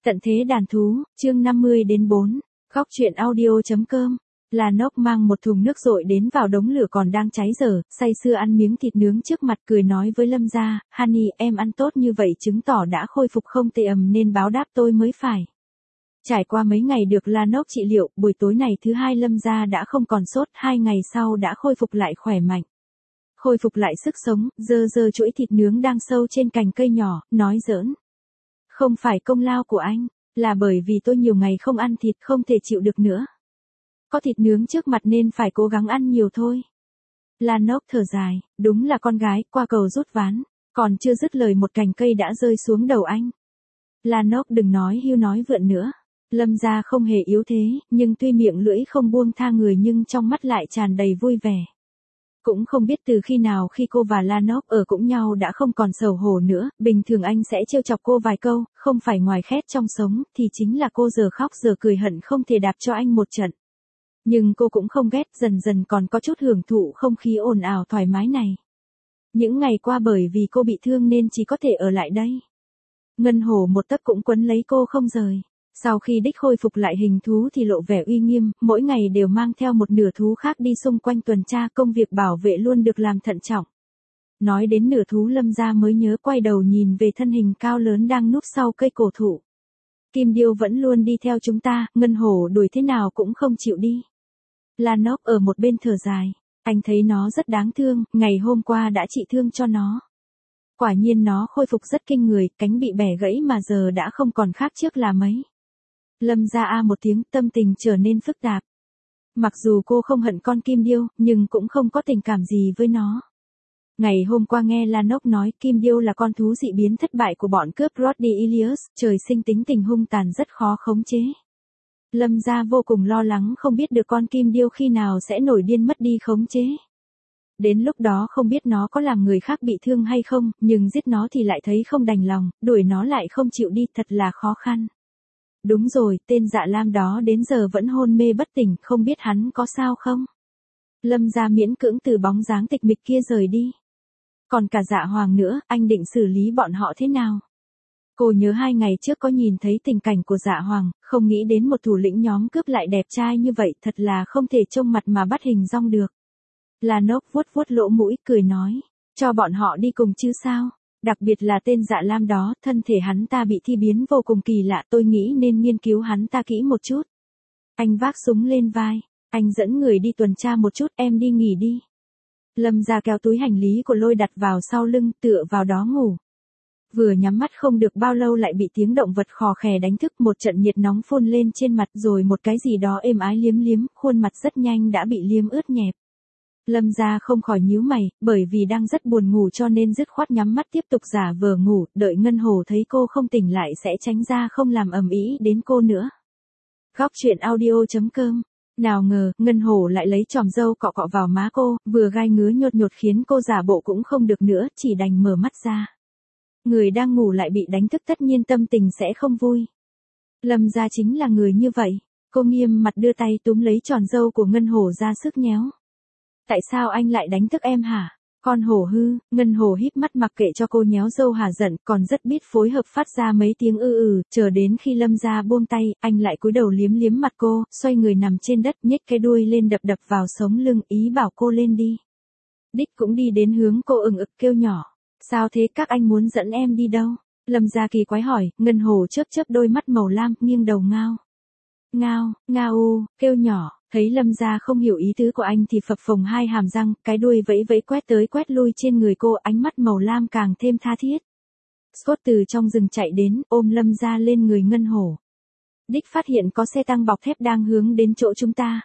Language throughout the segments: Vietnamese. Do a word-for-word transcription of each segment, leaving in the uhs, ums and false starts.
Tận thế đàn thú, chương năm mươi đến bốn, góc truyện audio.com. Là Nốc mang một thùng nước dội đến vào đống lửa còn đang cháy dở, say sưa ăn miếng thịt nướng trước mặt cười nói với Lâm gia, Honey em ăn tốt như vậy chứng tỏ đã khôi phục không tệ ầm nên báo đáp tôi mới phải. Trải qua mấy ngày được La Nốc trị liệu, buổi tối này thứ hai Lâm gia đã không còn sốt, hai ngày sau đã khôi phục lại khỏe mạnh. Khôi phục lại sức sống, dơ dơ chuỗi thịt nướng đang sâu trên cành cây nhỏ, nói giỡn. Không phải công lao của anh, là bởi vì tôi nhiều ngày không ăn thịt không thể chịu được nữa. Có thịt nướng trước mặt nên phải cố gắng ăn nhiều thôi. La Nốc thở dài, đúng là con gái, qua cầu rút ván, còn chưa dứt lời một cành cây đã rơi xuống đầu anh. La Nốc đừng nói hưu nói vượn nữa. Lâm gia không hề yếu thế, nhưng tuy miệng lưỡi không buông tha người nhưng trong mắt lại tràn đầy vui vẻ. Cũng không biết từ khi nào khi cô và La Nốc ở cũng nhau đã không còn xấu hổ nữa, bình thường anh sẽ trêu chọc cô vài câu, không phải ngoài khét trong sống, thì chính là cô giờ khóc giờ cười hận không thể đạp cho anh một trận. Nhưng cô cũng không ghét, dần dần còn có chút hưởng thụ không khí ồn ào thoải mái này. Những ngày qua bởi vì cô bị thương nên chỉ có thể ở lại đây. Ngân Hổ một tấc cũng quấn lấy cô không rời. Sau khi đích khôi phục lại hình thú thì lộ vẻ uy nghiêm, mỗi ngày đều mang theo một nửa thú khác đi xung quanh tuần tra, công việc bảo vệ luôn được làm thận trọng. Nói đến nửa thú Lâm gia mới nhớ quay đầu nhìn về thân hình cao lớn đang núp sau cây cổ thụ. Kim Điêu vẫn luôn đi theo chúng ta, Ngân Hổ đuổi thế nào cũng không chịu đi. La Nốc ở một bên thở dài, anh thấy nó rất đáng thương, ngày hôm qua đã trị thương cho nó. Quả nhiên nó khôi phục rất kinh người, cánh bị bẻ gãy mà giờ đã không còn khác trước là mấy. Lâm gia a một tiếng, tâm tình trở nên phức tạp. Mặc dù cô không hận con Kim Điêu, nhưng cũng không có tình cảm gì với nó. Ngày hôm qua nghe La Nốc nói Kim Điêu là con thú dị biến thất bại của bọn cướp Rhodelius, trời sinh tính tình hung tàn rất khó khống chế. Lâm gia vô cùng lo lắng không biết được con Kim Điêu khi nào sẽ nổi điên mất đi khống chế. Đến lúc đó không biết nó có làm người khác bị thương hay không, nhưng giết nó thì lại thấy không đành lòng, đuổi nó lại không chịu đi, thật là khó khăn. Đúng rồi, tên Dạ Lam đó đến giờ vẫn hôn mê bất tỉnh, không biết hắn có sao không? Lâm gia miễn cưỡng từ bóng dáng tịch mịch kia rời đi. Còn cả Dạ Hoàng nữa, anh định xử lý bọn họ thế nào? Cô nhớ hai ngày trước có nhìn thấy tình cảnh của Dạ Hoàng, không nghĩ đến một thủ lĩnh nhóm cướp lại đẹp trai như vậy, thật là không thể trông mặt mà bắt hình dong được. La Nốc vuốt vuốt lỗ mũi, cười nói, cho bọn họ đi cùng chứ sao? Đặc biệt là tên Dạ Lam đó, thân thể hắn ta bị thi biến vô cùng kỳ lạ, tôi nghĩ nên nghiên cứu hắn ta kỹ một chút. Anh vác súng lên vai, anh dẫn người đi tuần tra một chút, em đi nghỉ đi. Lâm gia kéo túi hành lý của Lôi đặt vào sau lưng, tựa vào đó ngủ. Vừa nhắm mắt không được bao lâu lại bị tiếng động vật khò khè đánh thức, một trận nhiệt nóng phun lên trên mặt rồi một cái gì đó êm ái liếm liếm, khuôn mặt rất nhanh đã bị liếm ướt nhẹp. Lâm gia không khỏi nhíu mày, bởi vì đang rất buồn ngủ cho nên dứt khoát nhắm mắt tiếp tục giả vờ ngủ, đợi Ngân Hổ thấy cô không tỉnh lại sẽ tránh ra không làm ầm ĩ đến cô nữa. Góc truyện audio.com. Nào ngờ, Ngân Hổ lại lấy chòm râu cọ cọ vào má cô, vừa gai ngứa nhột nhột khiến cô giả bộ cũng không được nữa, chỉ đành mở mắt ra. Người đang ngủ lại bị đánh thức tất nhiên tâm tình sẽ không vui. Lâm gia chính là người như vậy, cô nghiêm mặt đưa tay túm lấy tròn râu của Ngân Hổ ra sức nhéo. Tại sao anh lại đánh thức em hả? Con hổ hư, Ngân Hổ híp mắt mặc kệ cho cô nhéo râu hả giận, còn rất biết phối hợp phát ra mấy tiếng ư ừ, chờ đến khi Lâm gia buông tay, anh lại cúi đầu liếm liếm mặt cô, xoay người nằm trên đất, nhếch cái đuôi lên đập đập vào sống lưng, ý bảo cô lên đi. Đích cũng đi đến hướng cô ừng ực kêu nhỏ. Sao thế, các anh muốn dẫn em đi đâu? Lâm gia kỳ quái hỏi, Ngân Hổ chớp chớp đôi mắt màu lam, nghiêng đầu ngao. Ngao, ngao u, kêu nhỏ. Thấy Lâm gia không hiểu ý tứ của anh thì phập phồng hai hàm răng, cái đuôi vẫy vẫy quét tới quét lui trên người cô, ánh mắt màu lam càng thêm tha thiết. Scott từ trong rừng chạy đến, ôm Lâm gia lên người Ngân Hổ. Đích phát hiện có xe tăng bọc thép đang hướng đến chỗ chúng ta.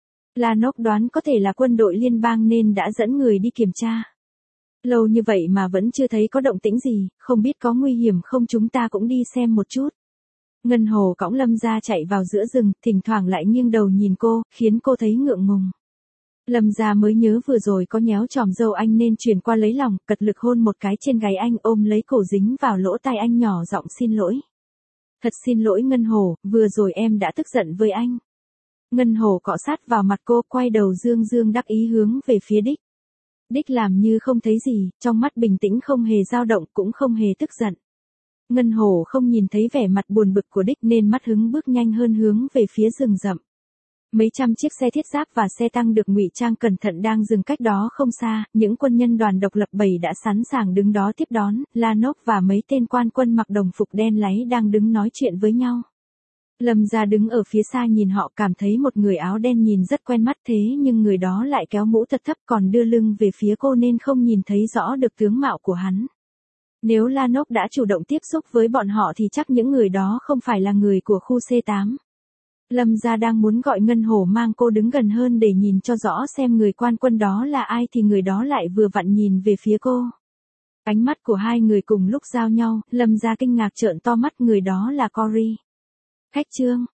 La Nốc đoán có thể là quân đội liên bang nên đã dẫn người đi kiểm tra. Lâu như vậy mà vẫn chưa thấy có động tĩnh gì, không biết có nguy hiểm không, chúng ta cũng đi xem một chút. Ngân Hổ cõng Lâm gia chạy vào giữa rừng, thỉnh thoảng lại nghiêng đầu nhìn cô, khiến cô thấy ngượng ngùng. Lâm gia mới nhớ vừa rồi có nhéo chòm râu anh nên chuyển qua lấy lòng, cật lực hôn một cái trên gáy anh, ôm lấy cổ dính vào lỗ tai anh nhỏ giọng xin lỗi. Thật xin lỗi Ngân Hổ, vừa rồi em đã tức giận với anh. Ngân Hổ cọ sát vào mặt cô, quay đầu dương dương đắc ý hướng về phía Đích. Đích làm như không thấy gì, trong mắt bình tĩnh không hề dao động cũng không hề tức giận. Ngân Hổ không nhìn thấy vẻ mặt buồn bực của đích nên mất hứng bước nhanh hơn hướng về phía rừng rậm. Mấy trăm chiếc xe thiết giáp và xe tăng được ngụy trang cẩn thận đang dừng cách đó không xa, những quân nhân đoàn độc lập bảy đã sẵn sàng đứng đó tiếp đón, Lanok và mấy tên quan quân mặc đồng phục đen láy đang đứng nói chuyện với nhau. Lâm Gia đứng ở phía xa nhìn họ, cảm thấy một người áo đen nhìn rất quen mắt, thế nhưng người đó lại kéo mũ thật thấp còn đưa lưng về phía cô nên không nhìn thấy rõ được tướng mạo của hắn. Nếu Lanok đã chủ động tiếp xúc với bọn họ thì chắc những người đó không phải là người của khu C tám. Lâm Gia đang muốn gọi Ngân Hổ mang cô đứng gần hơn để nhìn cho rõ xem người quan quân đó là ai thì người đó lại vừa vặn nhìn về phía cô. Ánh mắt của hai người cùng lúc giao nhau, Lâm Gia kinh ngạc trợn to mắt, người đó là Cory. Khách Trương,